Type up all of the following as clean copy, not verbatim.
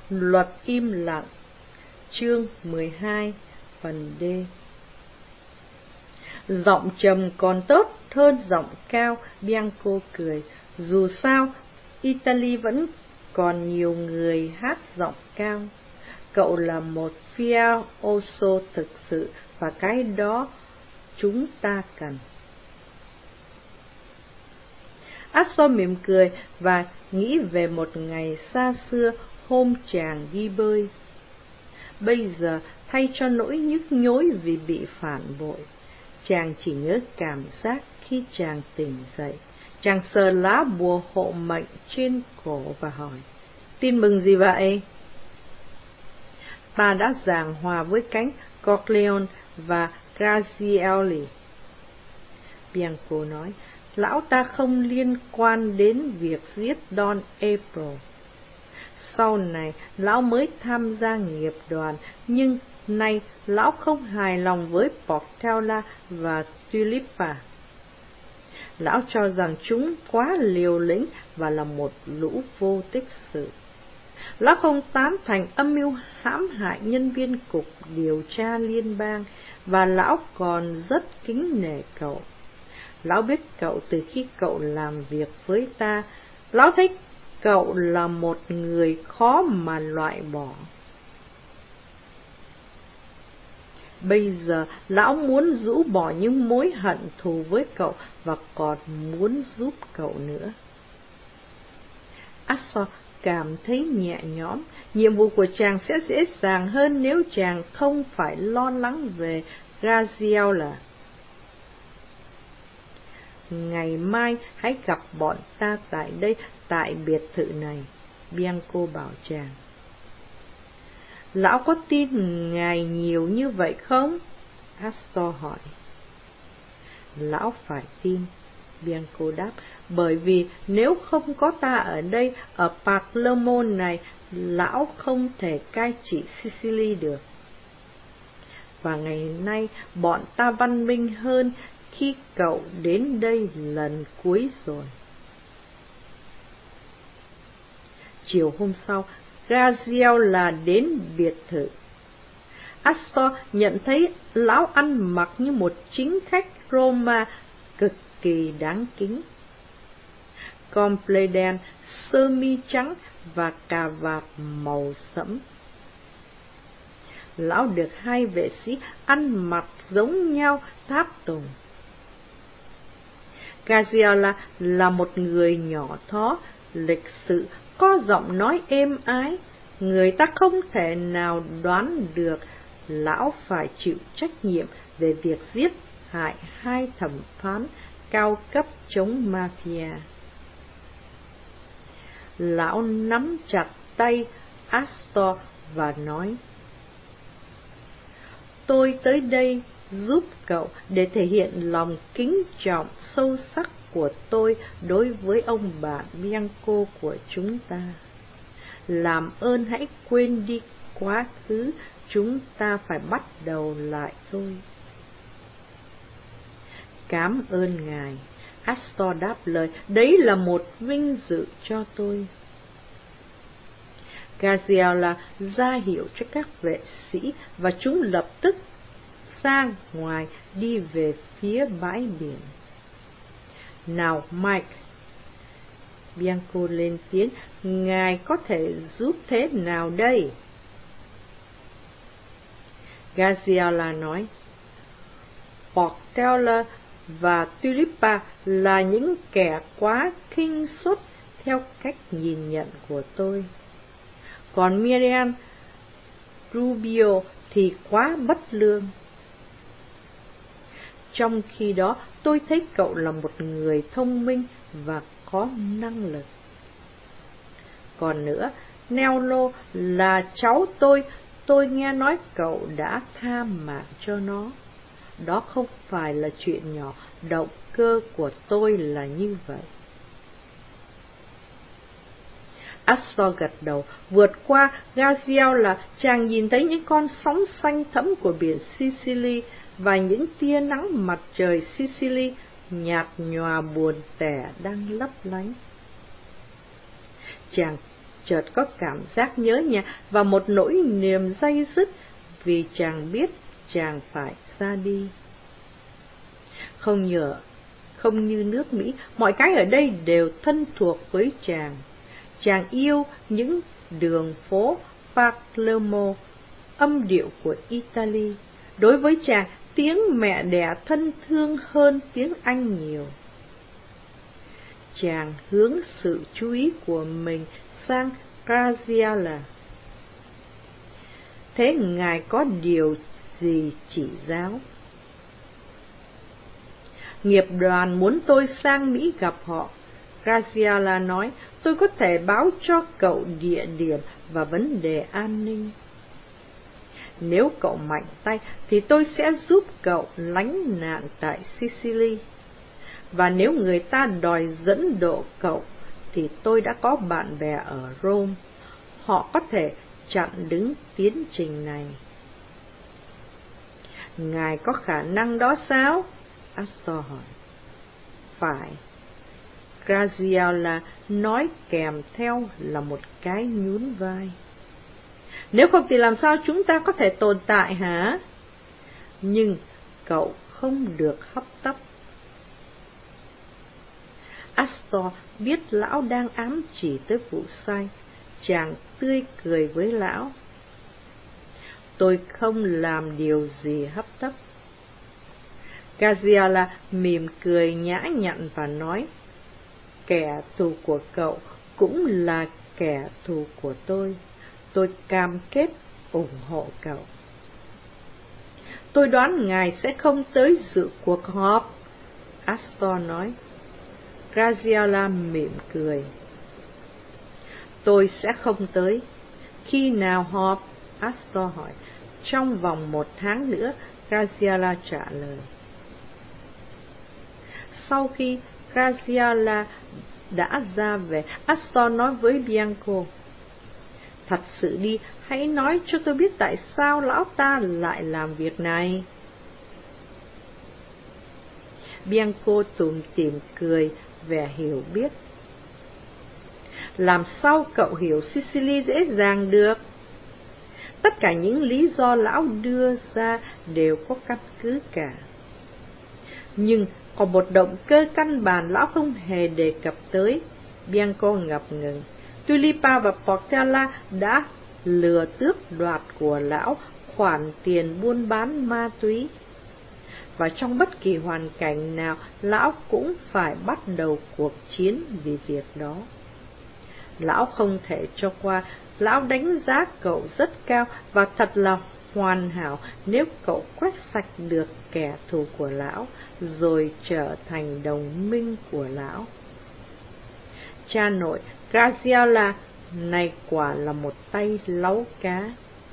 Luật im lặng. Chương 12 phần D. Giọng trầm còn tốt hơn giọng cao, Bianco cười. Dù sao, Italy vẫn còn nhiều người hát giọng cao. Cậu là một virtuoso thực sự, và cái đó chúng ta cần. Astor mỉm cười và nghĩ về một ngày xa xưa hôm chàng đi bơi. Bây giờ, thay cho nỗi nhức nhối vì bị phản bội, chàng chỉ nhớ cảm giác khi chàng tỉnh dậy. Chàng sờ lá bùa hộ mệnh trên cổ và hỏi: tin mừng gì vậy? Ta đã giảng hòa với cánh Corleone và Grazielli. Bianco nói: lão ta không liên quan đến việc giết Don April. Sau này, lão mới tham gia nghiệp đoàn, nhưng nay lão không hài lòng với Portella và Tulipa. Lão cho rằng chúng quá liều lĩnh và là một lũ vô tích sự. Lão không tán thành âm mưu hãm hại nhân viên cục điều tra liên bang, và lão còn rất kính nể cậu. Lão biết cậu từ khi cậu làm việc với ta. Lão thấy cậu là một người khó mà loại bỏ. Bây giờ, lão muốn rũ bỏ những mối hận thù với cậu và còn muốn giúp cậu nữa. Astor cảm thấy nhẹ nhõm. Nhiệm vụ của chàng sẽ dễ dàng hơn nếu chàng không phải lo lắng về Graziella. Ngày mai hãy gặp bọn ta tại đây, tại biệt thự này, Bianco bảo chàng. Lão có tin ngài nhiều như vậy không? Astor hỏi. Lão phải tin, Bianco đáp, bởi vì nếu không có ta ở đây, ở Palermo này, lão không thể cai trị Sicily được. Và ngày nay, bọn ta văn minh hơn khi cậu đến đây lần cuối rồi. Chiều hôm sau, Graziella đến biệt thự. Astor nhận thấy lão ăn mặc như một chính khách Roma cực kỳ đáng kính. Comple đen, sơ mi trắng và cà vạt màu sẫm. Lão được hai vệ sĩ ăn mặc giống nhau tháp tùng. Graziella là một người nhỏ thó, lịch sự, có giọng nói êm ái. Người ta không thể nào đoán được lão phải chịu trách nhiệm về việc giết hại hai thẩm phán cao cấp chống mafia. Lão nắm chặt tay Astor và nói: tôi tới đây giúp cậu để thể hiện lòng kính trọng sâu sắc của tôi đối với ông bạn Bianco của chúng ta. Làm ơn hãy quên đi quá khứ, chúng ta phải bắt đầu lại thôi. Cảm ơn ngài, Astor đáp lời, đấy là một vinh dự cho tôi. Graziella ra hiệu cho các vệ sĩ và chúng lập tức ra ngoài đi về phía bãi biển. Nào Mike, Bianco lên tiếng, ngài có thể giúp thế nào đây? Graziella nói: Portella và Tulipa là những kẻ quá khinh suất theo cách nhìn nhận của tôi. Còn Miriam Rubio thì quá bất lương. Trong khi đó, tôi thấy cậu là một người thông minh và có năng lực. Còn nữa, Nello là cháu tôi nghe nói cậu đã tha mạng cho nó. Đó không phải là chuyện nhỏ, động cơ của tôi là như vậy. Astor gật đầu. Vượt qua Graziella, chàng nhìn thấy những con sóng xanh thẫm của biển Sicily và những tia nắng mặt trời Sicily nhạt nhòa buồn tẻ đang lấp lánh. Chàng chợt có cảm giác nhớ nhà và một nỗi niềm day dứt vì chàng biết chàng phải ra đi. Không như nước Mỹ, mọi cái ở đây đều thân thuộc với chàng. Chàng yêu những đường phố Palermo, âm điệu của Italy. Đối với chàng, tiếng mẹ đẻ thân thương hơn tiếng Anh nhiều. Chàng hướng sự chú ý của mình sang Graziella. Thế ngài có điều gì chỉ giáo? Nghiệp đoàn muốn tôi sang Mỹ gặp họ. Graziella nói, tôi có thể báo cho cậu địa điểm và vấn đề an ninh. Nếu cậu mạnh tay thì tôi sẽ giúp cậu lánh nạn tại Sicily. Và nếu người ta đòi dẫn độ cậu thì tôi đã có bạn bè ở Rome. Họ có thể chặn đứng tiến trình này. Ngài có khả năng đó sao? Astor hỏi. Phải. Graziella nói kèm theo là một cái nhún vai. Nếu không thì làm sao chúng ta có thể tồn tại hả? Nhưng cậu không được hấp tấp. Astor biết lão đang ám chỉ tới vụ sai. Chàng tươi cười với lão. Tôi không làm điều gì hấp tấp. Graziella mỉm cười nhã nhặn và nói, kẻ thù của cậu cũng là kẻ thù của tôi. Tôi cam kết ủng hộ cậu. Tôi đoán ngài sẽ không tới dự cuộc họp, Astor nói. Graziella mỉm cười. Tôi sẽ không tới. Khi nào họp? Astor hỏi. Trong vòng 1 tháng nữa, Graziella trả lời. Sau khi Graziella đã ra về, Astor nói với Bianco, thật sự đi, hãy nói cho tôi biết tại sao lão ta lại làm việc này. Bianco tủm tỉm cười, vẻ hiểu biết. Làm sao cậu hiểu Sicily dễ dàng được? Tất cả những lý do lão đưa ra đều có căn cứ cả. Nhưng còn một động cơ căn bản lão không hề đề cập tới. Bianco ngập ngừng. Tulipa và Portella đã lừa tước đoạt của lão khoản tiền buôn bán ma túy. Và trong bất kỳ hoàn cảnh nào, lão cũng phải bắt đầu cuộc chiến vì việc đó. Lão không thể cho qua, lão đánh giá cậu rất cao và thật là hoàn hảo nếu cậu quét sạch được kẻ thù của lão, rồi trở thành đồng minh của lão. Cha nội, Graziella này quả là một tay láu cá.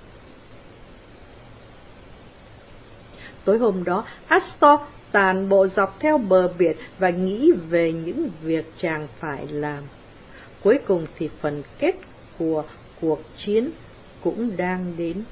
Tối hôm đó, Astor tản bộ dọc theo bờ biển và nghĩ về những việc chàng phải làm. Cuối cùng thì phần kết của cuộc chiến cũng đang đến.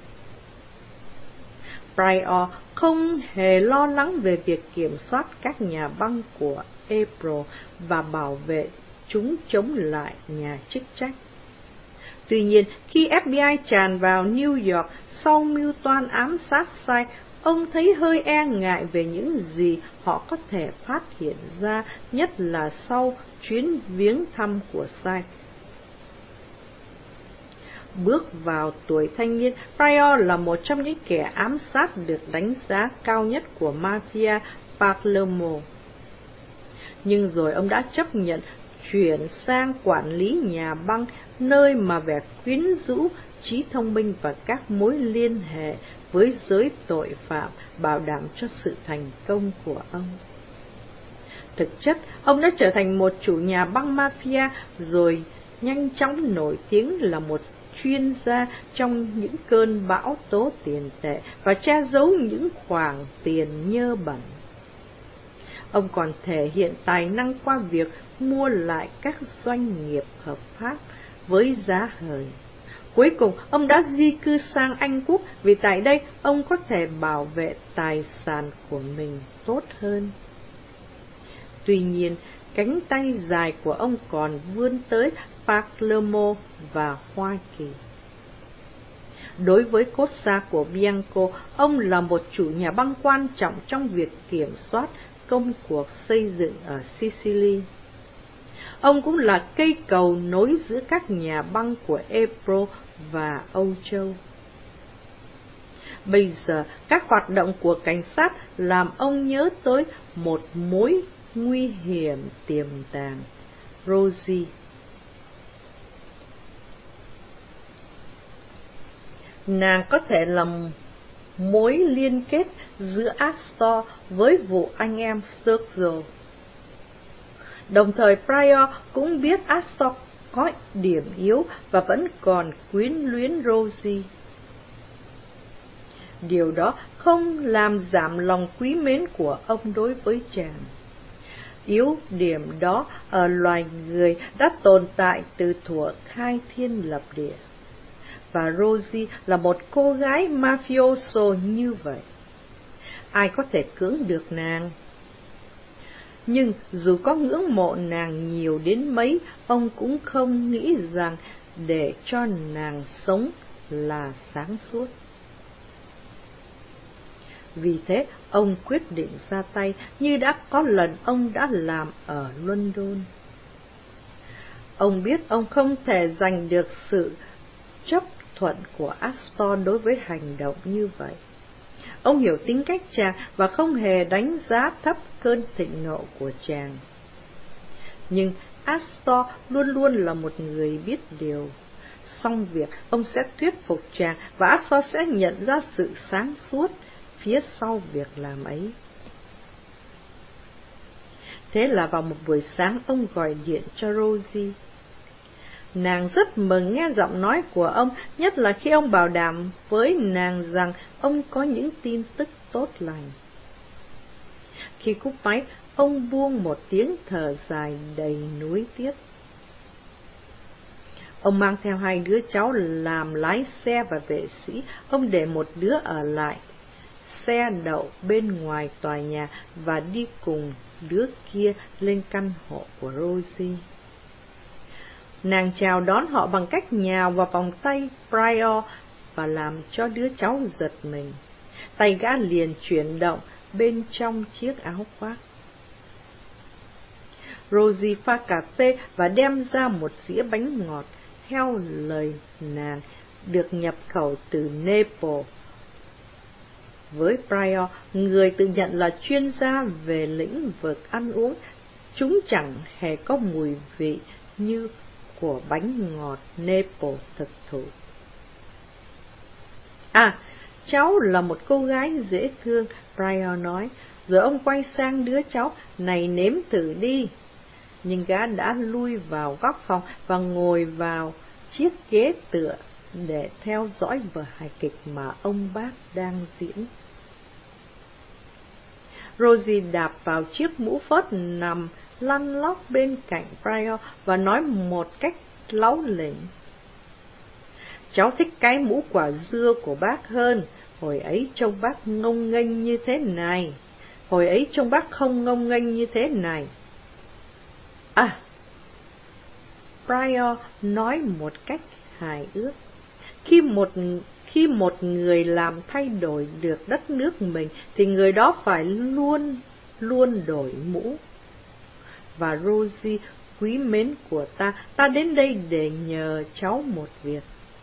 Prior không hề lo lắng về việc kiểm soát các nhà băng của April và bảo vệ chúng chống lại nhà chức trách. Tuy nhiên, khi FBI tràn vào New York sau mưu toan ám sát Sykes, ông thấy hơi e ngại về những gì họ có thể phát hiện ra, nhất là sau chuyến viếng thăm của Sykes. Bước vào tuổi thanh niên, Prior là một trong những kẻ ám sát được đánh giá cao nhất của mafia Palermo. Nhưng rồi ông đã chấp nhận chuyển sang quản lý nhà băng, nơi mà vẻ quyến rũ, trí thông minh và các mối liên hệ với giới tội phạm bảo đảm cho sự thành công của ông. Thực chất, ông đã trở thành một chủ nhà băng mafia, rồi nhanh chóng nổi tiếng là một chuyên gia trong những cơn bão tố tiền tệ và che giấu những khoản tiền nhơ bẩn. Ông còn thể hiện tài năng qua việc mua lại các doanh nghiệp hợp pháp với giá hời. Cuối cùng, ông đã di cư sang Anh Quốc vì tại đây ông có thể bảo vệ tài sản của mình tốt hơn. Tuy nhiên, cánh tay dài của ông còn vươn tới Palermo và Hoa Kỳ. Đối với Cossa của Bianco, ông là một chủ nhà băng quan trọng trong việc kiểm soát công cuộc xây dựng ở Sicily. Ông cũng là cây cầu nối giữa các nhà băng của Ebro và Âu Châu. Bây giờ, các hoạt động của cảnh sát làm ông nhớ tới một mối nguy hiểm tiềm tàng, Rosie. Nàng có thể là mối liên kết giữa Astor với vụ anh em Sergio. Đồng thời Prior cũng biết Astor có điểm yếu và vẫn còn quyến luyến Rosie. Điều đó không làm giảm lòng quý mến của ông đối với chàng. Yếu điểm đó ở loài người đã tồn tại từ thuở khai thiên lập địa. Và Rosie là một cô gái mafioso như vậy. Ai có thể cưỡng được nàng? Nhưng dù có ngưỡng mộ nàng nhiều đến mấy, ông cũng không nghĩ rằng để cho nàng sống là sáng suốt. Vì thế, ông quyết định ra tay như đã có lần ông đã làm ở London. Ông biết ông không thể giành được sự chấp thuận của Astor đối với hành động như vậy. Ông hiểu tính cách chàng và không hề đánh giá thấp cơn thịnh nộ của chàng. Nhưng Astor luôn luôn là một người biết điều. Xong việc, ông sẽ thuyết phục chàng và Astor sẽ nhận ra sự sáng suốt phía sau việc làm ấy. Thế là vào một buổi sáng ông gọi điện cho Rosie. Nàng rất mừng nghe giọng nói của ông, nhất là khi ông bảo đảm với nàng rằng ông có những tin tức tốt lành. Khi cúp máy, ông buông một tiếng thở dài đầy nuối tiếc. Ông mang theo 2 đứa cháu làm lái xe và vệ sĩ, ông để một đứa ở lại. Xe đậu bên ngoài tòa nhà và đi cùng đứa kia lên căn hộ của Rosie. Nàng chào đón họ bằng cách nhào vào vòng tay Prior và làm cho đứa cháu giật mình. Tay gã liền chuyển động bên trong chiếc áo khoác. Rosie pha cà phê và đem ra một dĩa bánh ngọt, theo lời nàng, được nhập khẩu từ Naples. Với Prior, người tự nhận là chuyên gia về lĩnh vực ăn uống, chúng chẳng hề có mùi vị như của bánh ngọt Naples thực thụ. Cháu là một cô gái dễ thương, Prior nói, rồi ông quay sang đứa cháu, này nếm thử đi. Nhưng gã đã lui vào góc phòng và ngồi vào chiếc ghế tựa để theo dõi vở hài kịch mà ông bác đang diễn. Rosie đạp vào chiếc mũ phớt nằm lăn lóc bên cạnh Prior và nói một cách láu lỉnh. Cháu thích cái mũ quả dưa của bác hơn, hồi ấy trông bác ngông nghênh như thế này, hồi ấy trông bác không ngông nghênh như thế này. Prior nói một cách hài ước. Khi một người làm thay đổi được đất nước mình, thì người đó phải luôn luôn đổi mũ. Và Rosie, quý mến của ta đến đây để nhờ cháu một việc.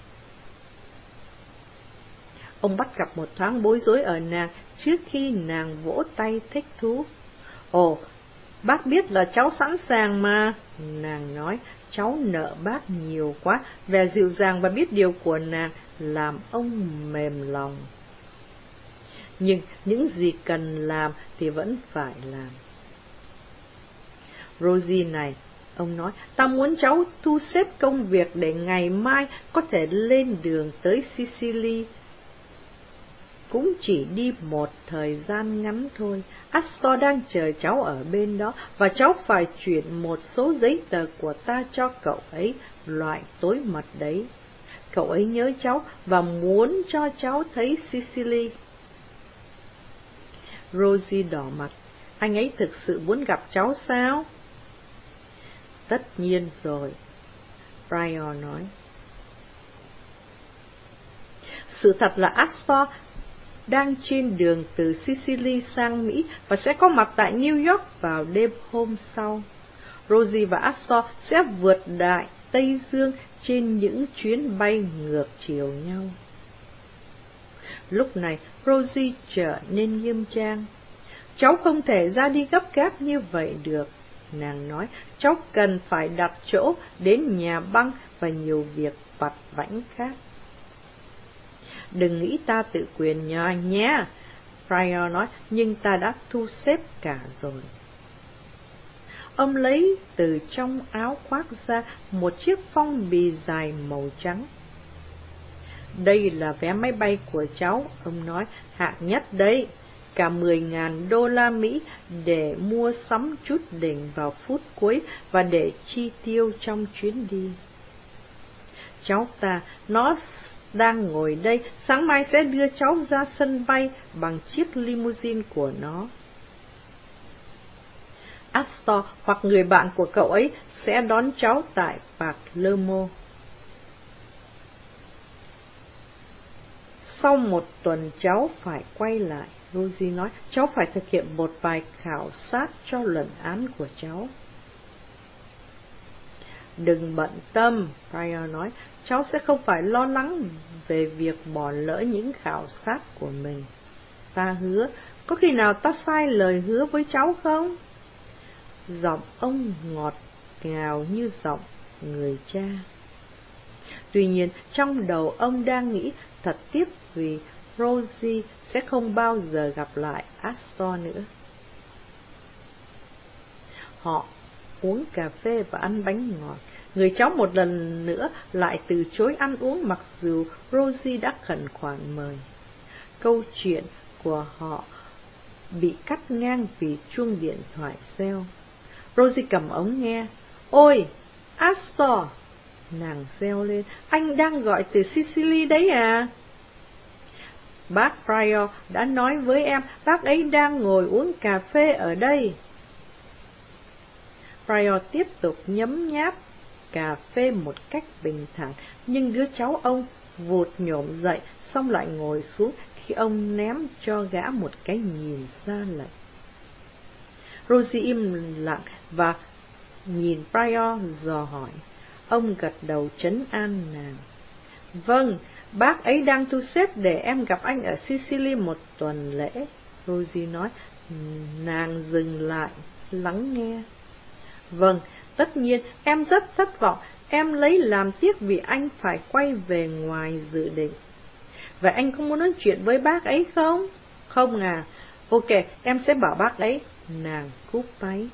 Ông bắt gặp một thoáng bối rối ở nàng trước khi nàng vỗ tay thích thú. Ồ, bác biết là cháu sẵn sàng mà, nàng nói, cháu nợ bác nhiều quá. Vẻ dịu dàng và biết điều của nàng làm ông mềm lòng. Nhưng những gì cần làm thì vẫn phải làm. Rosie này, ông nói, ta muốn cháu thu xếp công việc để ngày mai có thể lên đường tới Sicily. Cũng chỉ đi một thời gian ngắn thôi. Astor đang chờ cháu ở bên đó, và cháu phải chuyển một số giấy tờ của ta cho cậu ấy, loại tối mật đấy. Cậu ấy nhớ cháu và muốn cho cháu thấy Sicily. Rosie đỏ mặt. Anh ấy thực sự muốn gặp cháu sao? Tất nhiên rồi. Prior nói. Sự thật là Astor đang trên đường từ Sicily sang Mỹ và sẽ có mặt tại New York vào đêm hôm sau. Rosie và Astor sẽ vượt Đại Tây Dương trên những chuyến bay ngược chiều nhau. Lúc này, Rosie trở nên nghiêm trang. Cháu không thể ra đi gấp gáp như vậy được, nàng nói. Cháu cần phải đặt chỗ đến nhà băng và nhiều việc vặt vãnh khác. Đừng nghĩ ta tự quyền nhé, Prior nói, nhưng ta đã thu xếp cả rồi. Ông lấy từ trong áo khoác ra một chiếc phong bì dài màu trắng. Đây là vé máy bay của cháu, ông nói, hạng nhất đấy, cả 10.000 đô la Mỹ để mua sắm chút đỉnh vào phút cuối và để chi tiêu trong chuyến đi. Cháu ta, nó đang ngồi đây, sáng mai sẽ đưa cháu ra sân bay bằng chiếc limousine của nó. Astor hoặc người bạn của cậu ấy sẽ đón cháu tại Palermo. Sau một tuần cháu phải quay lại, Rosie nói, cháu phải thực hiện một vài khảo sát cho luận án của cháu. Đừng bận tâm, Prior nói, cháu sẽ không phải lo lắng về việc bỏ lỡ những khảo sát của mình. Ta hứa, có khi nào ta sai lời hứa với cháu không? Giọng ông ngọt ngào như giọng người cha. Tuy nhiên, trong đầu ông đang nghĩ thật tiếc vì Rosie sẽ không bao giờ gặp lại Astor nữa. Họ uống cà phê và ăn bánh ngọt. Người cháu một lần nữa lại từ chối ăn uống mặc dù Rosie đã khẩn khoản mời. Câu chuyện của họ bị cắt ngang vì chuông điện thoại reo. Rosie cầm ống nghe. Ôi, Astor! Nàng reo lên. Anh đang gọi từ Sicily đấy à? Bác Prior đã nói với em, bác ấy đang ngồi uống cà phê ở đây. Prior tiếp tục nhấm nháp cà phê một cách bình thản, nhưng đứa cháu ông vụt nhổm dậy, xong lại ngồi xuống khi ông ném cho gã một cái nhìn ra lệnh. Rosie im lặng và nhìn Prior dò hỏi. Ông gật đầu trấn an nàng. Vâng, bác ấy đang thu xếp để em gặp anh ở Sicily một tuần lễ, Rosie nói. Nàng dừng lại, lắng nghe. Vâng, tất nhiên, em rất thất vọng, em lấy làm tiếc vì anh phải quay về ngoài dự định. Vậy anh không muốn nói chuyện với bác ấy không? Không à, ok, em sẽ bảo bác ấy. Nàng cúp máy.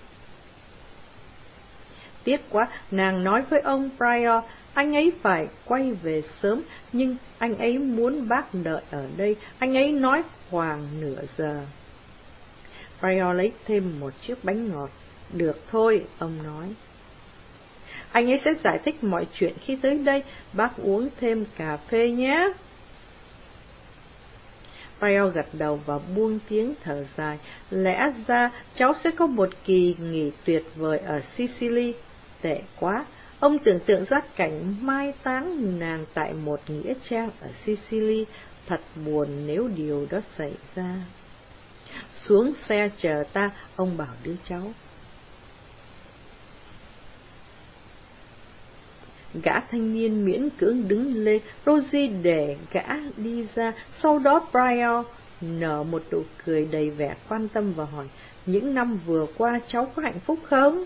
Tiếc quá, nàng nói với ông Prior, anh ấy phải quay về sớm, nhưng anh ấy muốn bác đợi ở đây, anh ấy nói khoảng nửa giờ. Prior lấy thêm một chiếc bánh ngọt. Được thôi, ông nói. Anh ấy sẽ giải thích mọi chuyện khi tới đây, bác uống thêm cà phê nhé. Prior gật đầu và buông tiếng thở dài. Lẽ ra cháu sẽ có một kỳ nghỉ tuyệt vời ở Sicily. Tệ quá, ông tưởng tượng ra cảnh mai táng nàng tại một nghĩa trang ở Sicily. Thật buồn nếu điều đó xảy ra. Xuống xe chờ ta, ông bảo đứa cháu. Gã thanh niên miễn cưỡng đứng lên, Rosie để gã đi ra, sau đó Prior nở một nụ cười đầy vẻ quan tâm và hỏi, những năm vừa qua cháu có hạnh phúc không?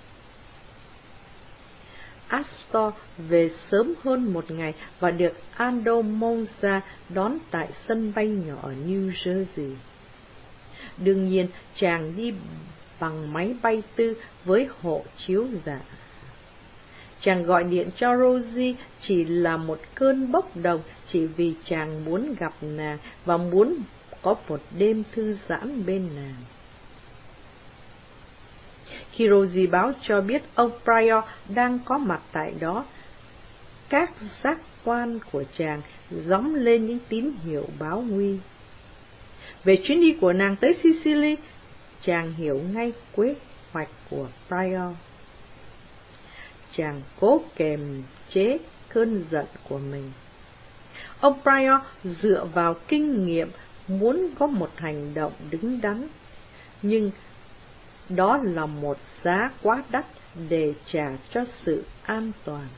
Astor về sớm hơn một ngày và được Aldo Monza đón tại sân bay nhỏ ở New Jersey. Đương nhiên, chàng đi bằng máy bay tư với hộ chiếu giả. Chàng gọi điện cho Rosie chỉ là một cơn bốc đồng, chỉ vì chàng muốn gặp nàng và muốn có một đêm thư giãn bên nàng. Khi Rosie báo cho biết ông Prior đang có mặt tại đó, các giác quan của chàng gióng lên những tín hiệu báo nguy. Về chuyến đi của nàng tới Sicily, chàng hiểu ngay kế hoạch của Prior. chàng cố kềm chế cơn giận của mình. Ông Prior dựa vào kinh nghiệm muốn có một hành động đứng đắn, nhưng đó là một giá quá đắt để trả cho sự an toàn.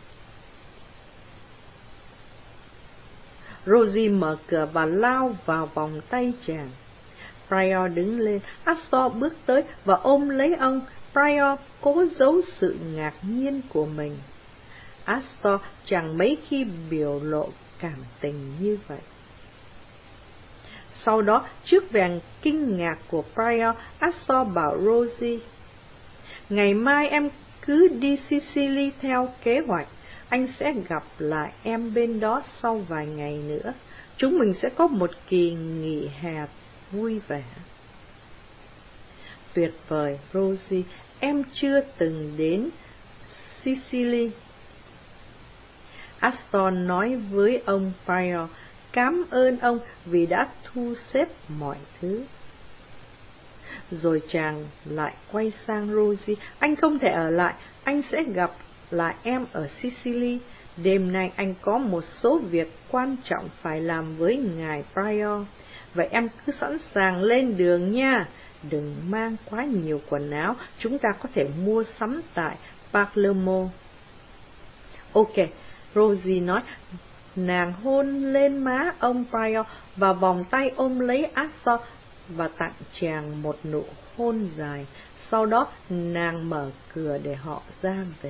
Rosie mở cửa và lao vào vòng tay chàng. Prior đứng lên, Astor bước tới và ôm lấy ông. Prior cố giấu sự ngạc nhiên của mình. Astor chẳng mấy khi biểu lộ cảm tình như vậy. Sau đó, trước vẻ kinh ngạc của Prior, Astor bảo Rosie, ngày mai em cứ đi Sicily theo kế hoạch. Anh sẽ gặp lại em bên đó sau vài ngày nữa. Chúng mình sẽ có một kỳ nghỉ hè vui vẻ. Tuyệt vời, Rosie, em chưa từng đến Sicily. Astor nói với ông Prior, cảm ơn ông vì đã thu xếp mọi thứ. Rồi chàng lại quay sang Rosie, anh không thể ở lại, anh sẽ gặp lại em ở Sicily. Đêm nay anh có một số việc quan trọng phải làm với ngài Prior. Vậy em cứ sẵn sàng lên đường nha. Đừng mang quá nhiều quần áo, chúng ta có thể mua sắm tại Palermo. Ok, Rosie nói. Nàng hôn lên má ông Prior và vòng tay ôm lấy Astor và tặng chàng một nụ hôn dài. Sau đó nàng mở cửa để họ ra về.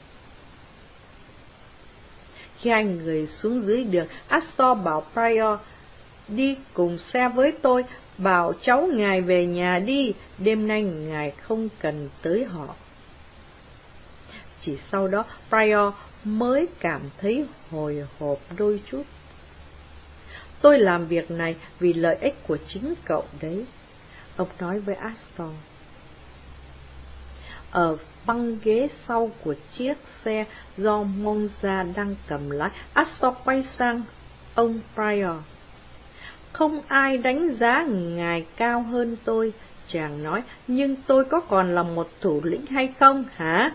Khi hai người xuống dưới đường, Astor bảo Prior, đi cùng xe với tôi, bảo cháu ngài về nhà đi, đêm nay ngài không cần tới họ. Chỉ sau đó, Prior mới cảm thấy hồi hộp đôi chút. Tôi làm việc này vì lợi ích của chính cậu đấy, ông nói với Astor. Ở băng ghế sau của chiếc xe do Monza đang cầm lái, Astor quay sang ông Prior. Không ai đánh giá ngài cao hơn tôi, chàng nói, nhưng tôi có còn là một thủ lĩnh hay không, hả?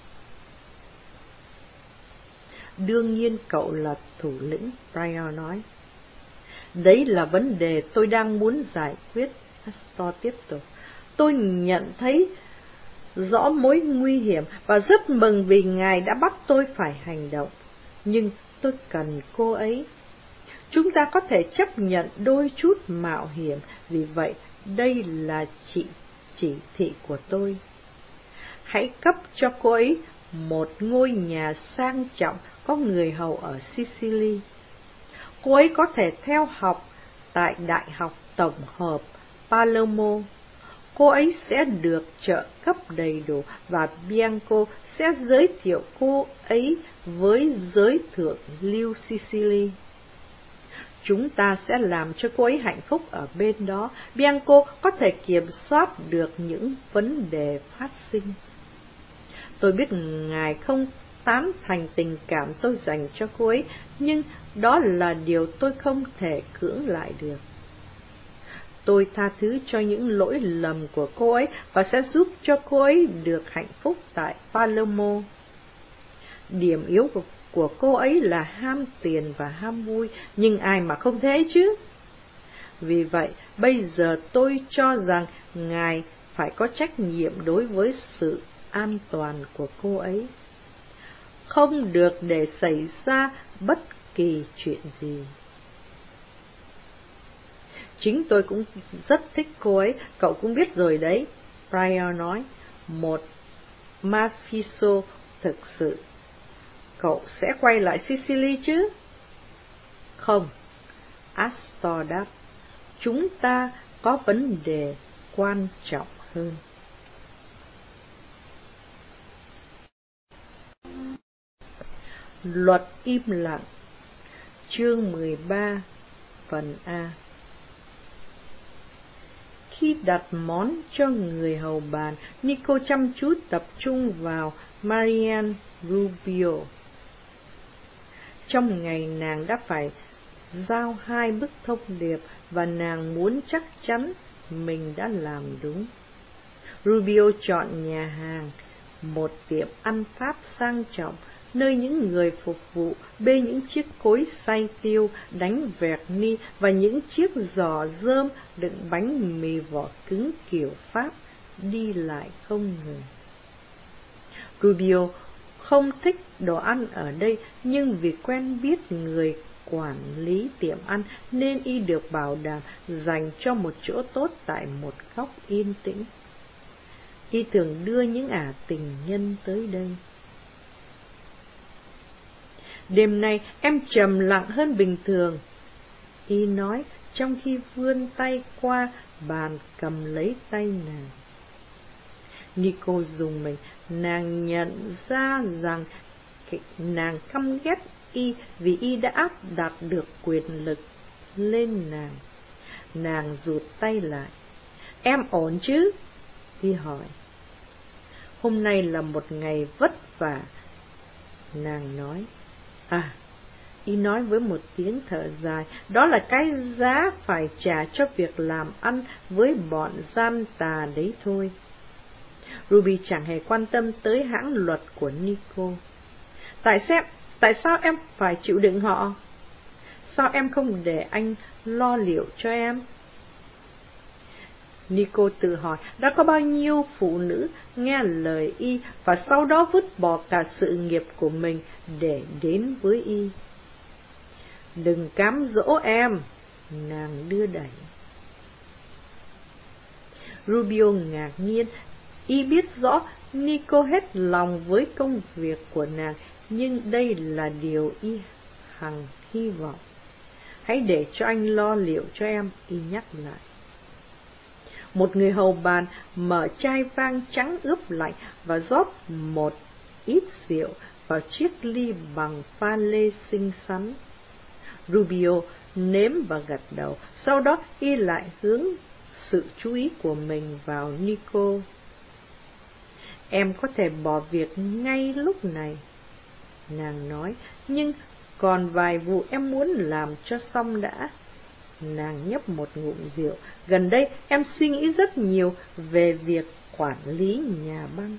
Đương nhiên cậu là thủ lĩnh, Prior nói. Đấy là vấn đề tôi đang muốn giải quyết, Astor tiếp tục. Tôi nhận thấy rõ mối nguy hiểm và rất mừng vì ngài đã bắt tôi phải hành động. Nhưng tôi cần cô ấy. Chúng ta có thể chấp nhận đôi chút mạo hiểm, vì vậy đây là chỉ thị của tôi. Hãy cấp cho cô ấy một ngôi nhà sang trọng có người hầu ở Sicily. Cô ấy có thể theo học tại Đại học Tổng hợp Palermo. Cô ấy sẽ được trợ cấp đầy đủ và Bianco sẽ giới thiệu cô ấy với giới thượng lưu Sicily. Chúng ta sẽ làm cho cô ấy hạnh phúc ở bên đó. Bianco có thể kiểm soát được những vấn đề phát sinh. Tôi biết ngài không tán thành tình cảm tôi dành cho cô ấy, nhưng đó là điều tôi không thể cưỡng lại được. Tôi tha thứ cho những lỗi lầm của cô ấy và sẽ giúp cho cô ấy được hạnh phúc tại Palermo. Điểm yếu của cô ấy là ham tiền và ham vui, nhưng ai mà không thế chứ? Vì vậy, bây giờ tôi cho rằng ngài phải có trách nhiệm đối với sự an toàn của cô ấy. Không được để xảy ra bất kỳ chuyện gì. Chính tôi cũng rất thích cô ấy, cậu cũng biết rồi đấy, Prior nói. Một mafioso thực sự. Cậu sẽ quay lại Sicily chứ? Không, Astor đáp. Chúng ta có vấn đề quan trọng hơn. Luật im lặng. Chương 13, phần A. Khi đặt món cho người hầu bàn, Nico chăm chú tập trung vào Marianne Rubio. Trong ngày nàng đã phải giao 2 bức thông điệp và nàng muốn chắc chắn mình đã làm đúng. Rubio chọn nhà hàng một tiệm ăn Pháp sang trọng, nơi những người phục vụ bê những chiếc cối xay tiêu, đánh vẹt ni và những chiếc giò rơm đựng bánh mì vỏ cứng kiểu Pháp đi lại không ngừng. Rubio không thích đồ ăn ở đây, nhưng vì quen biết người quản lý tiệm ăn nên y được bảo đảm dành cho một chỗ tốt tại một góc yên tĩnh. Y thường đưa những ả tình nhân tới đây. Đêm nay em trầm lặng hơn bình thường, y nói trong khi vươn tay qua bàn cầm lấy tay nàng. Nico dùng mình, nàng nhận ra rằng nàng căm ghét y vì y đã áp đặt được quyền lực lên nàng. Nàng rụt tay lại. Em ổn chứ? Y hỏi. Hôm nay là một ngày vất vả, nàng nói. À, y nói với một tiếng thở dài, đó là cái giá phải trả cho việc làm ăn với bọn gian tà đấy thôi. Ruby chẳng hề quan tâm tới hãng luật của Nico. Tại sao em phải chịu đựng họ? Sao em không để anh lo liệu cho em? Nico tự hỏi, đã có bao nhiêu phụ nữ nghe lời y và sau đó vứt bỏ cả sự nghiệp của mình để đến với y. Đừng cám dỗ em, nàng đưa đẩy. Rubio ngạc nhiên, y biết rõ Nico hết lòng với công việc của nàng, nhưng đây là điều y hằng hy vọng. Hãy để cho anh lo liệu cho em, y nhắc lại. Một người hầu bàn mở chai vang trắng ướp lạnh và rót một ít rượu vào chiếc ly bằng pha lê xinh xắn. Rubio nếm và gật đầu, sau đó y lại hướng sự chú ý của mình vào Nico. Em có thể bỏ việc ngay lúc này, nàng nói, nhưng còn vài vụ em muốn làm cho xong đã. Nàng nhấp một ngụm rượu. Gần đây em suy nghĩ rất nhiều về việc quản lý nhà băng.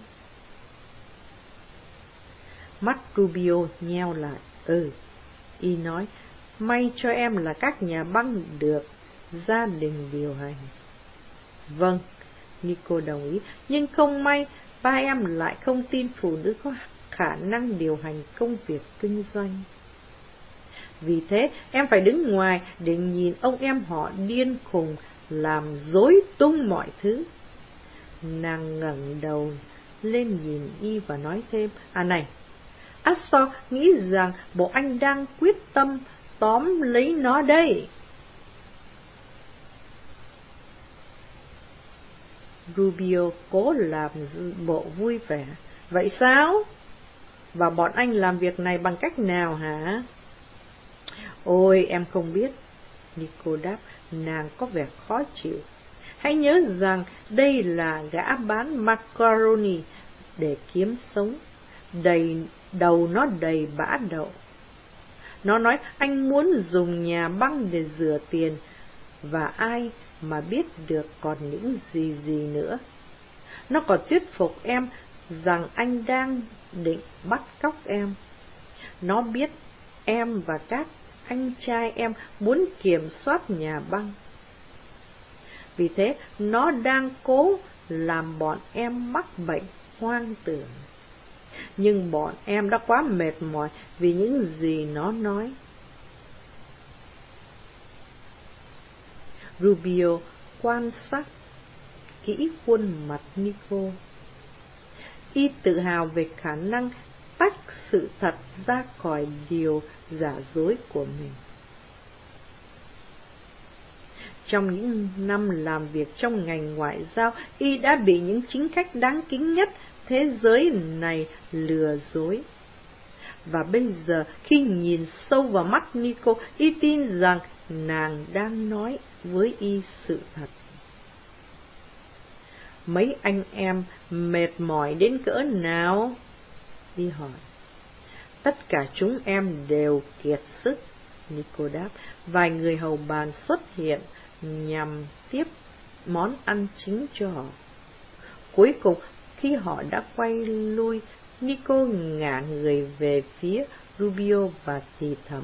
Mắt Rubio nheo lại. Y nói, may cho em là các nhà băng được gia đình điều hành. Vâng, Nico đồng ý, nhưng không may ba em lại không tin phụ nữ có khả năng điều hành công việc kinh doanh. Vì thế, em phải đứng ngoài để nhìn ông em họ điên khùng làm rối tung mọi thứ. Nàng ngẩng đầu lên nhìn y và nói thêm, này, Astor nghĩ rằng bộ anh đang quyết tâm tóm lấy nó đây. Rubio cố làm bộ vui vẻ. Vậy sao? Và bọn anh làm việc này bằng cách nào hả? Ôi, em không biết, Nico đáp, nàng có vẻ khó chịu. Hãy nhớ rằng đây là gã bán macaroni để kiếm sống, đầu nó đầy bã đậu. Nó nói anh muốn dùng nhà băng để rửa tiền, và ai mà biết được còn những gì nữa. Nó còn thuyết phục em rằng anh đang định bắt cóc em. Nó biết em và các anh trai em muốn kiểm soát nhà băng. Vì thế, nó đang cố làm bọn em mắc bệnh hoang tưởng. Nhưng bọn em đã quá mệt mỏi vì những gì nó nói. Rubio quan sát kỹ khuôn mặt Nico. Y tự hào về khả năng tách sự thật ra khỏi điều giả dối của mình. Trong những năm làm việc trong ngành ngoại giao, y đã bị những chính khách đáng kính nhất thế giới này lừa dối. Và bây giờ, khi nhìn sâu vào mắt Nico, y tin rằng nàng đang nói với y sự thật. Mấy anh em mệt mỏi đến cỡ nào? Y hỏi. Tất cả chúng em đều kiệt sức, Nico đáp. Vài người hầu bàn xuất hiện nhằm tiếp món ăn chính cho họ. Cuối cùng, khi họ đã quay lui, Nico ngả người về phía Rubio và thì thầm: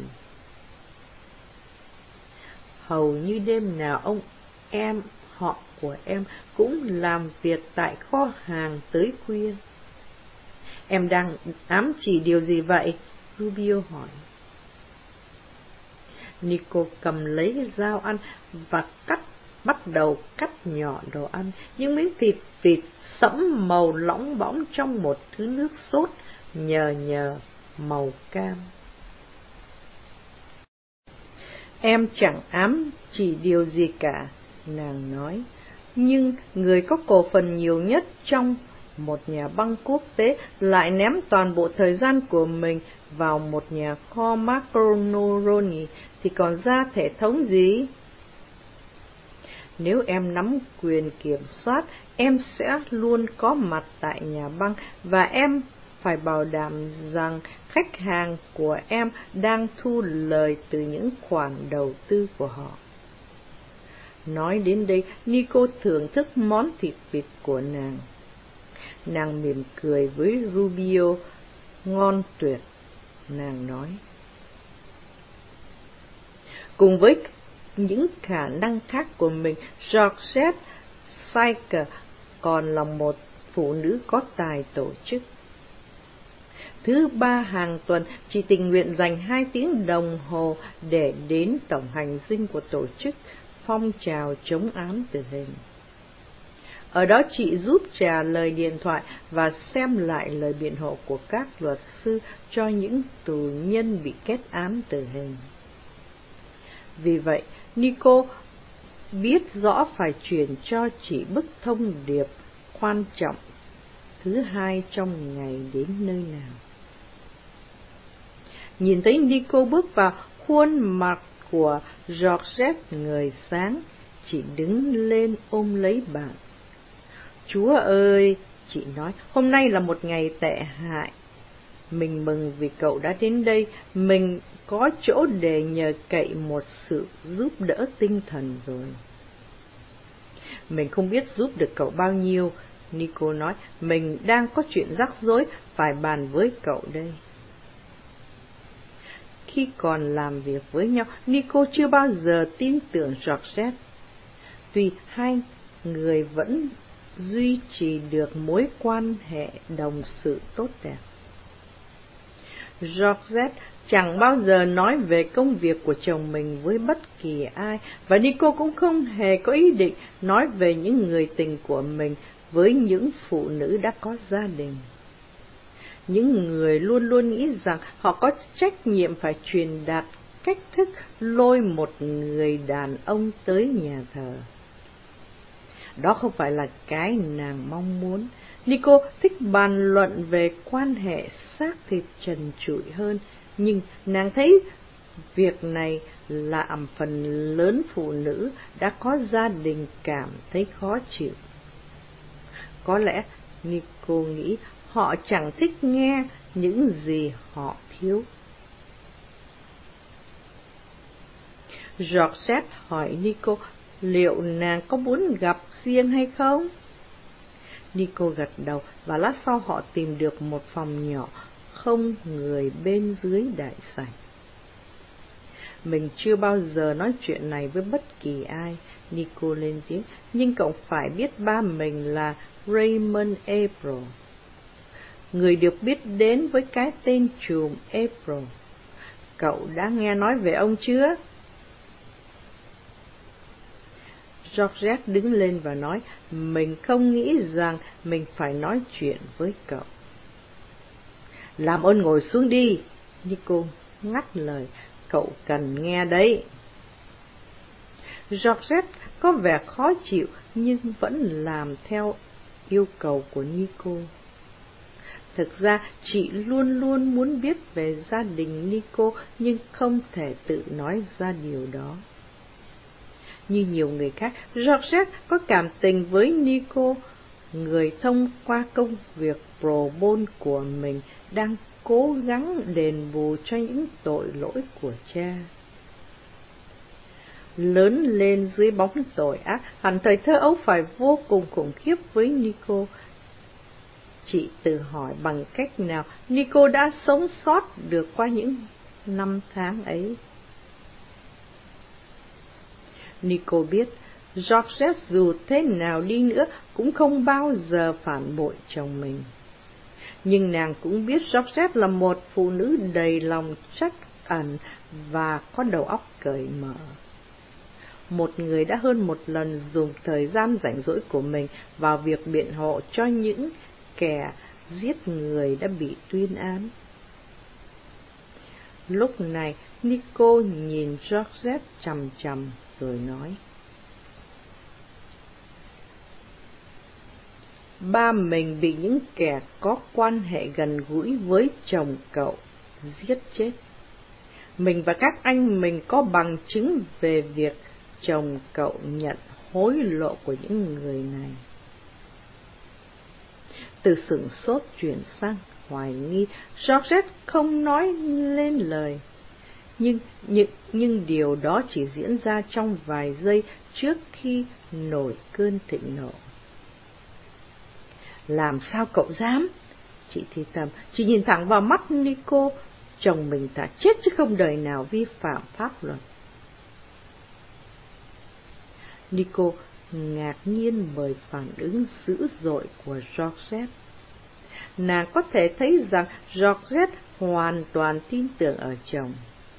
hầu như đêm nào họ của em cũng làm việc tại kho hàng tới khuya. Em đang ám chỉ điều gì vậy? Rubio hỏi. Nico cầm lấy cái dao ăn và bắt đầu cắt nhỏ đồ ăn. Những miếng thịt vịt sẫm màu lỏng bõng trong một thứ nước sốt nhờ màu cam. Em chẳng ám chỉ điều gì cả, nàng nói, nhưng người có cổ phần nhiều nhất trong một nhà băng quốc tế lại ném toàn bộ thời gian của mình vào một nhà kho macaroni thì còn ra thể thống gì? Nếu em nắm quyền kiểm soát, em sẽ luôn có mặt tại nhà băng và em phải bảo đảm rằng khách hàng của em đang thu lời từ những khoản đầu tư của họ. Nói đến đây, Nico thưởng thức món thịt vịt của nàng. Nàng mỉm cười với Rubio. Ngon tuyệt, nàng nói. Cùng với những khả năng khác của mình, Georgette Saiker còn là một phụ nữ có tài tổ chức. Thứ ba hàng tuần, chị tình nguyện dành 2 tiếng đồng hồ để đến tổng hành dinh của tổ chức phong trào chống án tử hình. Ở đó chị giúp trả lời điện thoại và xem lại lời biện hộ của các luật sư cho những tù nhân bị kết án tử hình. Vì vậy, Nico biết rõ phải truyền cho chị bức thông điệp quan trọng thứ hai trong ngày đến nơi nào. Nhìn thấy Nico bước vào, khuôn mặt của Georgette ngời sáng, chị đứng lên ôm lấy bạn. Chúa ơi, chị nói, hôm nay là một ngày tệ hại. Mình mừng vì cậu đã đến đây, mình có chỗ để nhờ cậy một sự giúp đỡ tinh thần rồi. Mình không biết giúp được cậu bao nhiêu, Nico nói, mình đang có chuyện rắc rối phải bàn với cậu đây. Khi còn làm việc với nhau, Nico chưa bao giờ tin tưởng Georgette. Tuy hai người vẫn duy trì được mối quan hệ đồng sự tốt đẹp. Georgette chẳng bao giờ nói về công việc của chồng mình với bất kỳ ai, và Nico cũng không hề có ý định nói về những người tình của mình với những phụ nữ đã có gia đình. Những người luôn luôn nghĩ rằng họ có trách nhiệm phải truyền đạt cách thức lôi một người đàn ông tới nhà thờ. Đó không phải là cái nàng mong muốn. Nico thích bàn luận về quan hệ xác thịt trần trụi hơn, nhưng nàng thấy việc này làm phần lớn phụ nữ đã có gia đình cảm thấy khó chịu. Có lẽ, Nico nghĩ, họ chẳng thích nghe những gì họ thiếu. Georgette hỏi Nico liệu nàng có muốn gặp riêng hay không? Nico gật đầu, và lát sau họ tìm được một phòng nhỏ không người bên dưới đại sảnh. Mình chưa bao giờ nói chuyện này với bất kỳ ai, Nico lên tiếng, nhưng cậu phải biết ba mình là Raymond April, người được biết đến với cái tên trùm April. Cậu đã nghe nói về ông chưa? Georgette đứng lên và nói, mình không nghĩ rằng mình phải nói chuyện với cậu. Làm ơn ngồi xuống đi, Nico ngắt lời, cậu cần nghe đấy. Georgette có vẻ khó chịu nhưng vẫn làm theo yêu cầu của Nico. Thực ra, chị luôn luôn muốn biết về gia đình Nico nhưng không thể tự nói ra điều đó. Như nhiều người khác, Georgette có cảm tình với Nico, người thông qua công việc pro bono của mình đang cố gắng đền bù cho những tội lỗi của cha. Lớn lên dưới bóng tội ác, hẳn thời thơ ấu phải vô cùng khủng khiếp với Nico. Chị tự hỏi bằng cách nào Nico đã sống sót được qua những năm tháng ấy. Nico biết Georgette dù thế nào đi nữa cũng không bao giờ phản bội chồng mình. Nhưng nàng cũng biết Georgette là một phụ nữ đầy lòng trắc ẩn và có đầu óc cởi mở. Một người đã hơn một lần dùng thời gian rảnh rỗi của mình vào việc biện hộ cho những kẻ giết người đã bị tuyên án. Lúc này, Nico nhìn Georgette chằm chằm rồi nói: Ba mình bị những kẻ có quan hệ gần gũi với chồng cậu giết chết. Mình và các anh mình có bằng chứng về việc chồng cậu nhận hối lộ của những người này. Từ sửng sốt chuyển sang hoài nghi, Georgette không nói lên lời. Nhưng điều đó chỉ diễn ra trong vài giây trước khi nổi cơn thịnh nộ. Làm sao cậu dám? Chị thì thầm, chị nhìn thẳng vào mắt Nico. Chồng mình đã chết chứ không đời nào vi phạm pháp luật. Nico ngạc nhiên bởi phản ứng dữ dội của Georgette. Nàng có thể thấy rằng Georgette hoàn toàn tin tưởng ở chồng.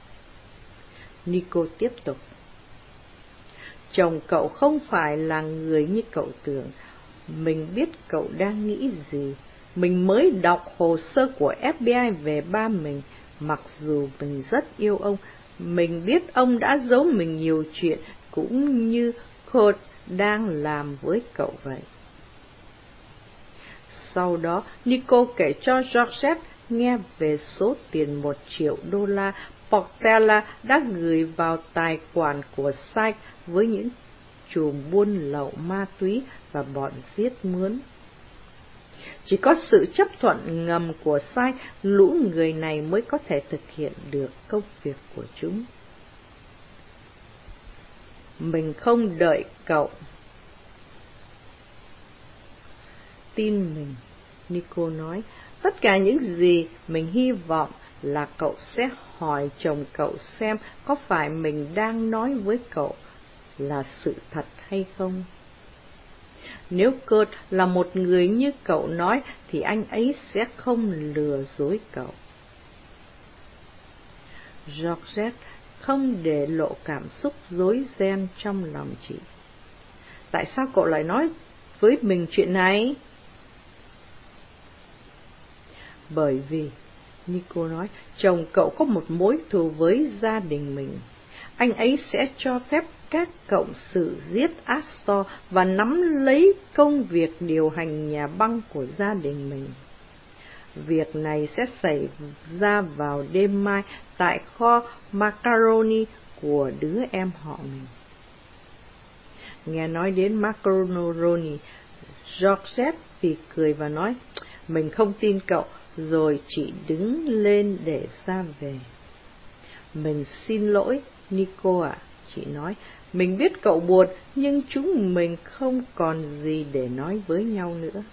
Nico tiếp tục: Chồng cậu không phải là người như cậu tưởng. Mình biết cậu đang nghĩ gì. Mình mới đọc hồ sơ của FBI về ba mình. Mặc dù mình rất yêu ông, mình biết ông đã giấu mình nhiều chuyện, cũng như Kurt đang làm với cậu vậy. Sau đó, Nico kể cho Georgette nghe về số tiền $1 triệu Portela đã gửi vào tài khoản của Sykes với những chùm buôn lậu ma túy và bọn giết mướn. Chỉ có sự chấp thuận ngầm của Sykes, lũ người này mới có thể thực hiện được công việc của chúng. Mình không đợi cậu tin mình, Nico nói. Tất cả những gì mình hy vọng là cậu sẽ hỏi chồng cậu xem có phải mình đang nói với cậu là sự thật hay không. Nếu Kurt là một người như cậu nói thì anh ấy sẽ không lừa dối cậu. Georgette không để lộ cảm xúc rối ren trong lòng chị. Tại sao cậu lại nói với mình chuyện này? Bởi vì, Nico nói, chồng cậu có một mối thù với gia đình mình. Anh ấy sẽ cho phép các cộng sự giết Astor và nắm lấy công việc điều hành nhà băng của gia đình mình. Việc này sẽ xảy ra vào đêm mai tại kho macaroni của đứa em họ mình. Nghe nói đến macaroni, Georgette thì cười và nói: Mình không tin cậu. Rồi chị đứng lên để ra về. Mình xin lỗi, Nico ạ, chị nói. Mình biết cậu buồn, nhưng chúng mình không còn gì để nói với nhau nữa.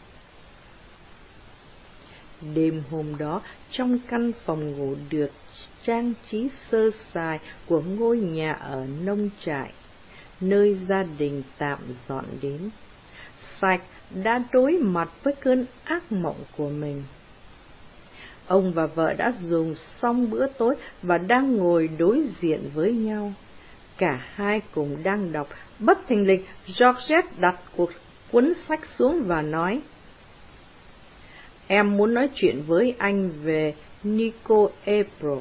Đêm hôm đó, trong căn phòng ngủ được trang trí sơ sài của ngôi nhà ở nông trại, nơi gia đình tạm dọn đến, Sykes đã đối mặt với cơn ác mộng của mình. Ông và vợ đã dùng xong bữa tối và đang ngồi đối diện với nhau. Cả hai cùng đang đọc. Bất thình lình, Georgette đặt cuốn sách xuống và nói: Em muốn nói chuyện với anh về Nico April.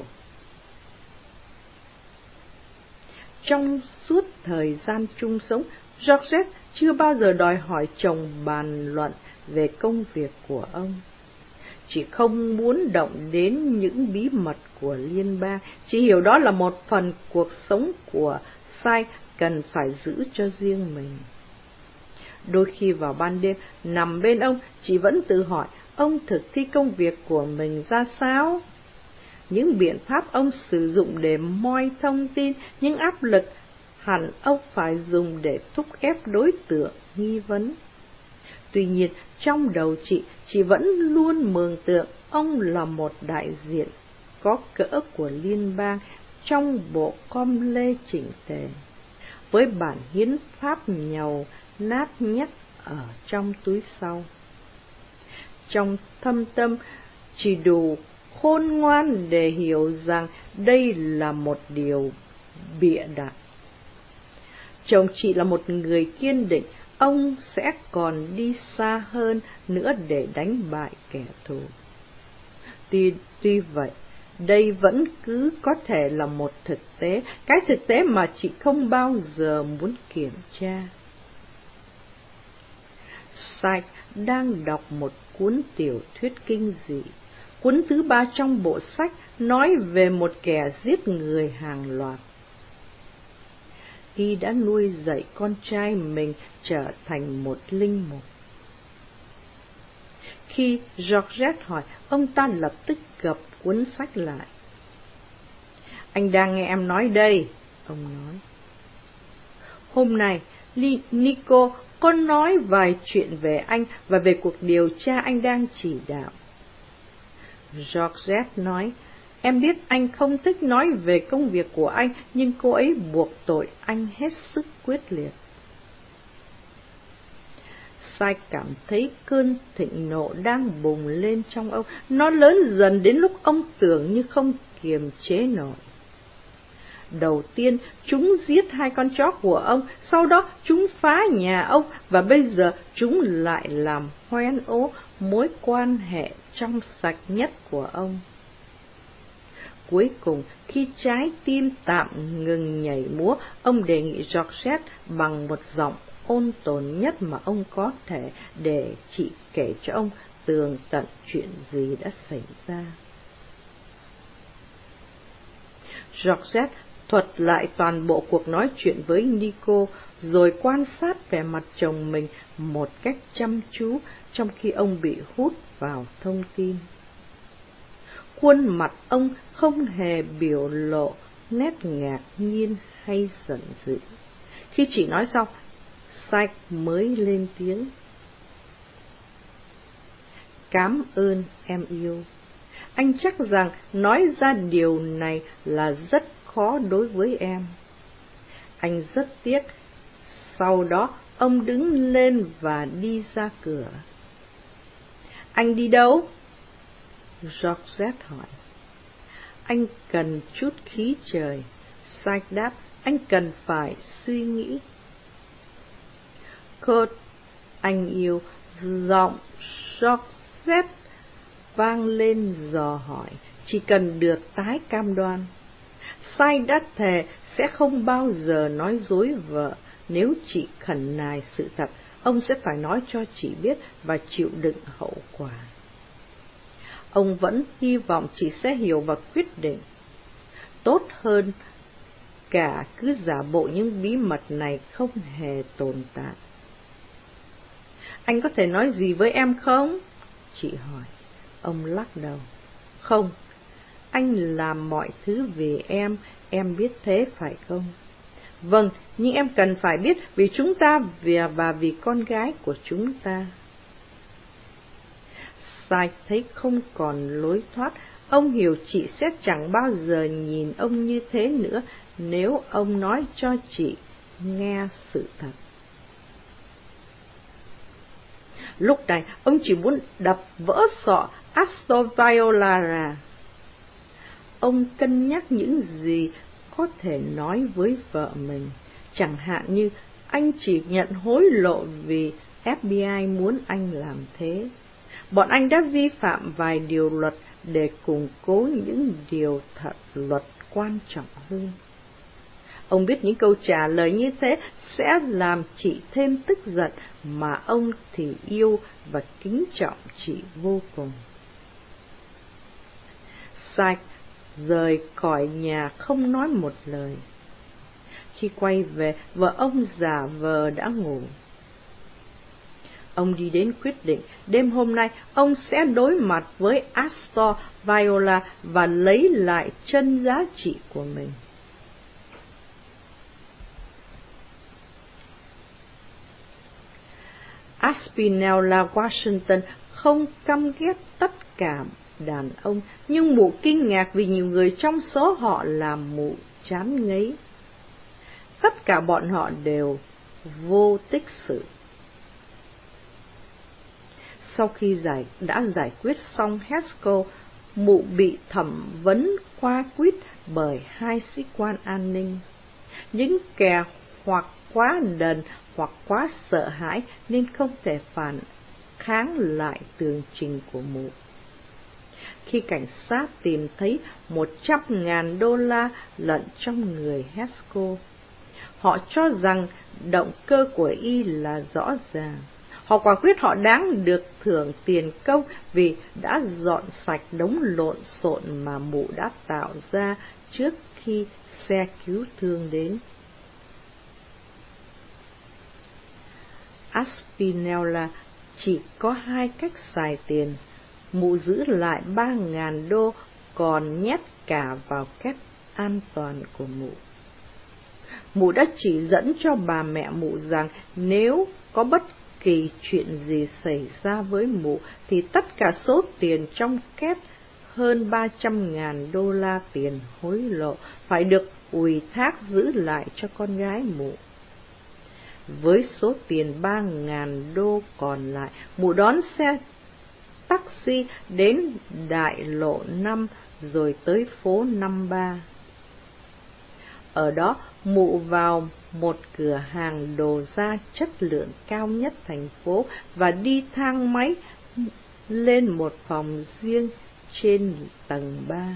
Trong suốt thời gian chung sống, Georgette chưa bao giờ đòi hỏi chồng bàn luận về công việc của ông. Chị không muốn động đến những bí mật của liên bang. Chị hiểu đó là một phần cuộc sống của Sykes cần phải giữ cho riêng mình. Đôi khi vào ban đêm, nằm bên ông, chị vẫn tự hỏi ông thực thi công việc của mình ra sao? Những biện pháp ông sử dụng để moi thông tin, những áp lực hẳn ông phải dùng để thúc ép đối tượng nghi vấn. Tuy nhiên, trong đầu chị vẫn luôn mường tượng ông là một đại diện có cỡ của liên bang trong bộ com lê chỉnh tề, với bản hiến pháp nhàu nát nhất ở trong túi sau. Trong thâm tâm, chỉ đủ khôn ngoan để hiểu rằng đây là một điều bịa đặt. Chồng chị là một người kiên định, ông sẽ còn đi xa hơn nữa để đánh bại kẻ thù. Tuy vậy, đây vẫn cứ có thể là một thực tế, cái thực tế mà chị không bao giờ muốn kiểm tra. Sykes đang đọc một cuốn tiểu thuyết kinh dị. Cuốn thứ 3 trong bộ sách nói về một kẻ giết người hàng loạt. Y đã nuôi dạy con trai mình trở thành một linh mục. Khi Georgette hỏi, ông ta lập tức gập cuốn sách lại. Anh đang nghe em nói đây, ông nói. Hôm nay, Nico có nói vài chuyện về anh và về cuộc điều tra anh đang chỉ đạo. Georgette nói, em biết anh không thích nói về công việc của anh, nhưng cô ấy buộc tội anh hết sức quyết liệt. Sykes cảm thấy cơn thịnh nộ đang bùng lên trong ông. Nó lớn dần đến lúc ông tưởng như không kiềm chế nổi. Đầu tiên, chúng giết 2 con chó của ông, sau đó chúng phá nhà ông, và bây giờ chúng lại làm hoen ố mối quan hệ trong sạch nhất của ông. Cuối cùng, khi trái tim tạm ngừng nhảy múa, ông đề nghị Georgette bằng một giọng ôn tồn nhất mà ông có thể để chị kể cho ông tường tận chuyện gì đã xảy ra. Georgette thuật lại toàn bộ cuộc nói chuyện với Nico, rồi quan sát vẻ mặt chồng mình một cách chăm chú trong khi ông bị hút vào thông tin. Khuôn mặt ông không hề biểu lộ nét ngạc nhiên hay giận dữ. Khi chị nói xong, Sykes mới lên tiếng. Cảm ơn em yêu. Anh chắc rằng nói ra điều này là rất khó đối với em. Anh rất tiếc. Sau đó, ông đứng lên và đi ra cửa. Anh đi đâu? Georgette hỏi. Anh cần chút khí trời. Sykes đáp, anh cần phải suy nghĩ. Kurt, anh yêu, giọng Georgette vang lên dò hỏi, chỉ cần được tái cam đoan. Sykes đã thề sẽ không bao giờ nói dối vợ. Nếu chị khẩn nài sự thật, ông sẽ phải nói cho chị biết và chịu đựng hậu quả. Ông vẫn hy vọng chị sẽ hiểu và quyết định. Tốt hơn cả cứ giả bộ những bí mật này không hề tồn tại. Anh có thể nói gì với em không? Chị hỏi. Ông lắc đầu. Không, anh làm mọi thứ vì em biết thế phải không? Vâng, nhưng em cần phải biết vì chúng ta và vì con gái của chúng ta. Sykes thấy không còn lối thoát. Ông hiểu chị sẽ chẳng bao giờ nhìn ông như thế nữa nếu ông nói cho chị nghe sự thật. Lúc này, ông chỉ muốn đập vỡ sọ Astor Viola ra. Ông cân nhắc những gì có thể nói với vợ mình. Chẳng hạn như anh chỉ nhận hối lộ vì FBI muốn anh làm thế. Bọn anh đã vi phạm vài điều luật để củng cố những điều thật luật quan trọng hơn. Ông biết những câu trả lời như thế sẽ làm chị thêm tức giận, mà ông thì yêu và kính trọng chị vô cùng. Sykes rời khỏi nhà không nói một lời. Khi quay về, vợ ông giả vờ đã ngủ. Ông đi đến quyết định, đêm hôm nay ông sẽ đối mặt với Astor Viola và lấy lại chân giá trị của mình. Aspinall Washington không căm ghét tất cả đàn ông, nhưng mụ kinh ngạc vì nhiều người trong số họ làm mụ chán ngấy. Tất cả bọn họ đều vô tích sự. Sau khi đã giải quyết xong Haskell, mụ bị thẩm vấn qua quýt bởi 2 sĩ quan an ninh. Những kẻ hoặc quá đần hoặc quá sợ hãi nên không thể phản kháng lại tường trình của mụ. Khi cảnh sát tìm thấy $100,000 lẫn trong người Haskell, họ cho rằng động cơ của y là rõ ràng. Họ quả quyết họ đáng được thưởng tiền công vì đã dọn sạch đống lộn xộn mà mụ đã tạo ra trước khi xe cứu thương đến. Aspinall chỉ có 2 cách xài tiền. Mụ giữ lại $3,000 còn nhét cả vào kép an toàn của mụ. Mụ đã chỉ dẫn cho bà mẹ mụ rằng nếu có bất kỳ chuyện gì xảy ra với mụ thì tất cả số tiền trong kép hơn $300,000 tiền hối lộ phải được ủy thác giữ lại cho con gái mụ. Với số tiền $3,000 còn lại, mụ đón xe taxi đến đại lộ 5 rồi tới phố 53. Ở đó, mụ vào một cửa hàng đồ da chất lượng cao nhất thành phố và đi thang máy lên một phòng riêng trên tầng 3.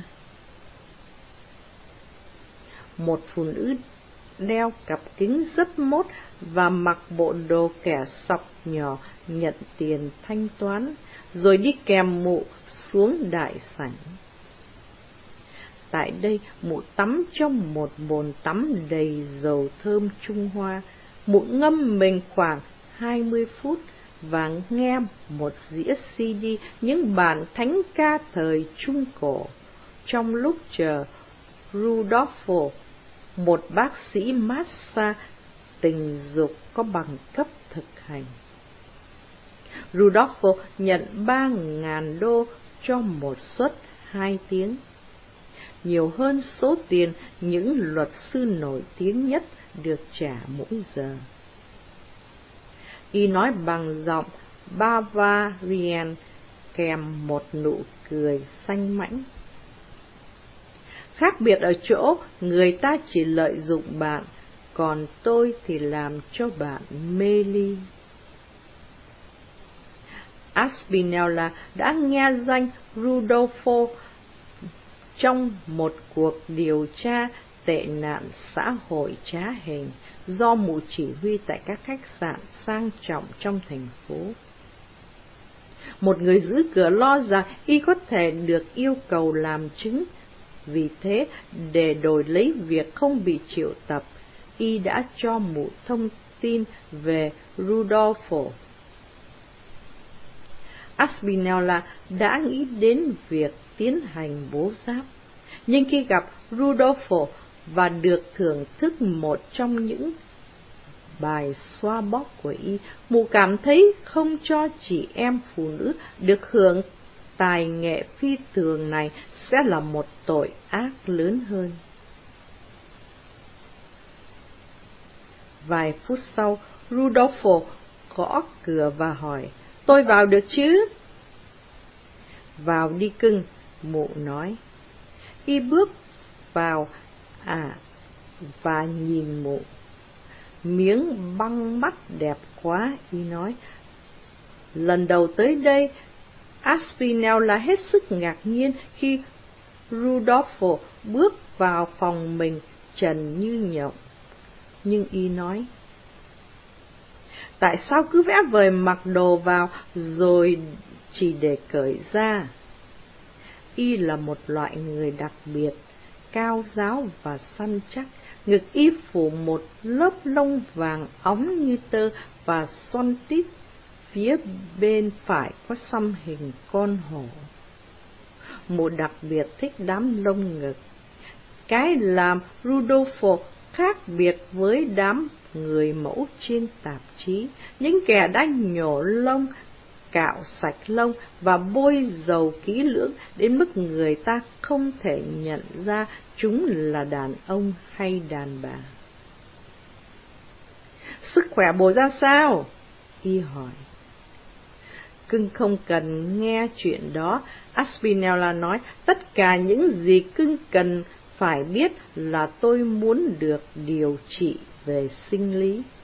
Một phụ nữ đeo cặp kính rất mốt và mặc bộ đồ kẻ sọc nhỏ nhận tiền thanh toán, rồi đi kèm mụ xuống đại sảnh. Tại đây, mụ tắm trong một bồn tắm đầy dầu thơm Trung Hoa. Mụ ngâm mình khoảng 20 phút và nghe một dĩa CD những bản thánh ca thời Trung Cổ, trong lúc chờ Rudolpho, một bác sĩ massage tình dục có bằng cấp thực hành. Rudolpho nhận $3,000 cho một suất 2 tiếng, nhiều hơn số tiền những luật sư nổi tiếng nhất được trả mỗi giờ. Y nói bằng giọng Bavarian kèm một nụ cười xanh mãnh. Khác biệt ở chỗ người ta chỉ lợi dụng bạn, còn tôi thì làm cho bạn mê ly. Aspinall đã nghe danh Rudolpho trong một cuộc điều tra tệ nạn xã hội trá hình do mụ chỉ huy tại các khách sạn sang trọng trong thành phố. Một người giữ cửa lo rằng y có thể được yêu cầu làm chứng, vì thế để đổi lấy việc không bị triệu tập, y đã cho mụ thông tin về Rudolpho. Aspinall đã nghĩ đến việc tiến hành bố giáp, nhưng khi gặp Rudolpho và được thưởng thức một trong những bài xoa bóp của y, mụ cảm thấy không cho chị em phụ nữ được hưởng tài nghệ phi thường này sẽ là một tội ác lớn hơn. Vài phút sau, Rudolpho gõ cửa và hỏi, tôi vào được chứ? Vào đi cưng, mụ nói. Y bước vào và nhìn mụ. Miếng băng mắt đẹp quá, y nói. Lần đầu tới đây, Aspinall là hết sức ngạc nhiên khi Rudolpho bước vào phòng mình trần như nhộng. Nhưng y nói, tại sao cứ vẽ vời mặc đồ vào rồi chỉ để cởi ra? Y là một loại người đặc biệt, cao ráo và săn chắc. Ngực y phủ một lớp lông vàng óng như tơ và xoăn tít, phía bên phải có xăm hình con hổ. Mụ đặc biệt thích đám lông ngực. Cái làm Rudolpho khác biệt với đám người mẫu trên tạp chí, những kẻ đã nhổ lông, cạo sạch lông và bôi dầu kỹ lưỡng đến mức người ta không thể nhận ra chúng là đàn ông hay đàn bà. Sức khỏe bồ ra sao? Y hỏi. Cưng không cần nghe chuyện đó, Aspinall nói. Tất cả những gì cưng cần phải biết là tôi muốn được điều trị về sinh lý.